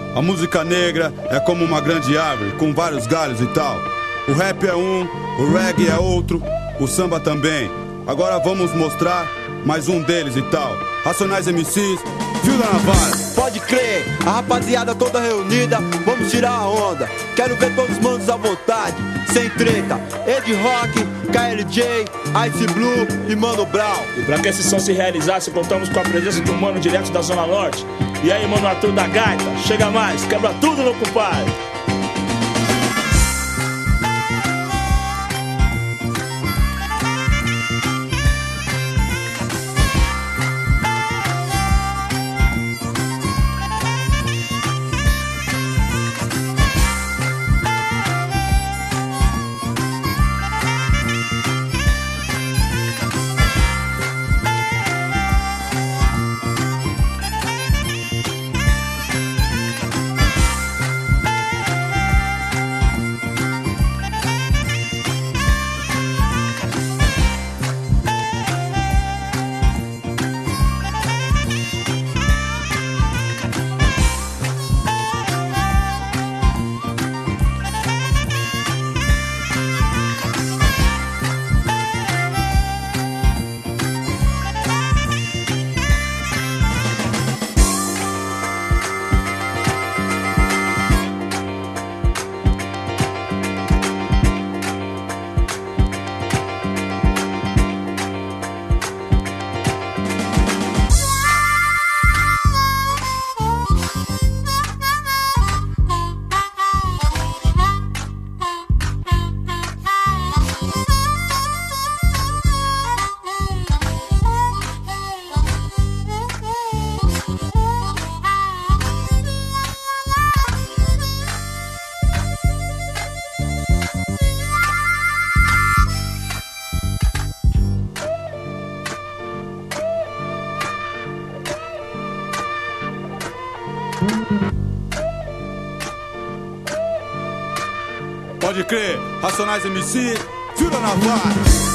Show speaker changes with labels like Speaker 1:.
Speaker 1: A música negra é como uma grande árvore, com vários galhos e tal. O rap é um, o reggae é outro, o samba também. Agora vamos mostrar mais um deles e tal. Racionais MCs, fio da navalha.
Speaker 2: Pode crer, a rapaziada toda reunida, vamos tirar a onda. Quero ver todos os manos à vontade, sem treta. Ed Rock, KLJ, Ice Blue e Mano Brown.
Speaker 3: E pra que esse som se realizasse, contamos com a presença do mano direto da Zona Norte. E aí, mano Arthur da Gaita, chega mais, quebra tudo, meu compadre.
Speaker 1: Pode crer, Racionais MC, fio da navalha.